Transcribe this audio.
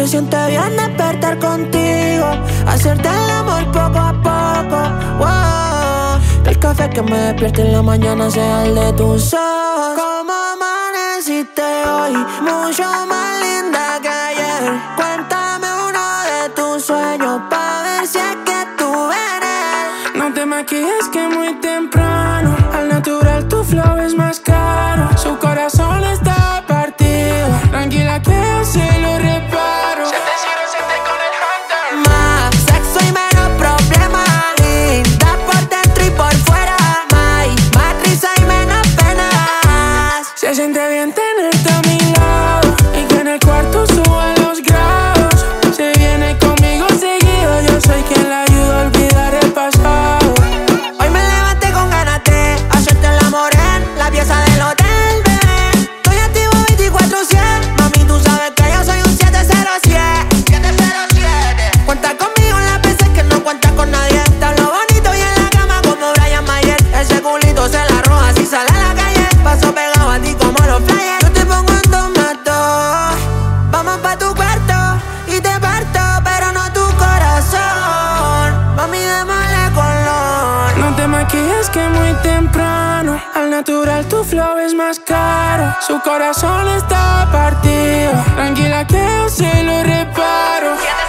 siente bien despertar contigo, hacerte el amor poco a poco, wow. Que el café que me despierte en la mañana sea el de tus ojos. Como amaneciste hoy, mucho más linda que ayer. Cuéntame uno de tus sueños pa' ver si es que tú eres. No te maquilles que muy temprano, al natural tu flow es más caro. Su corazón está partido, tranquila que yo se lo reparo. Con el Hunter. Más sexo y menos problemas, linda por dentro y por fuera. Más risa y menos penas. Se siente bien tenerte a mi lado y que en el cuarto suban los grados. Se viene conmigo seguido, yo soy quien la ayuda a olvidar el pasado. Hoy me levanté con ganas de hacerte el amor en la pieza del hotel, bebé. Estoy activo 24/7, mami, tú sabes que yo soy un 707. 707. Cuenta conmigo en las veces que no cuenta con nadie. Te hablo bonito y en la cama como Brian Mayer. Ese culito se la arroja si sale a la calle. Paso pegado a ti como los flyers. Yo te pongo en 2 más 2. Vamos pa' tu cuarto y te parto, pero no tu corazón. Mami, démosle color. No te maquilles que muy temprano, al natural tu flow es más caro. Su corazón está partido, tranquila que yo se lo reparo.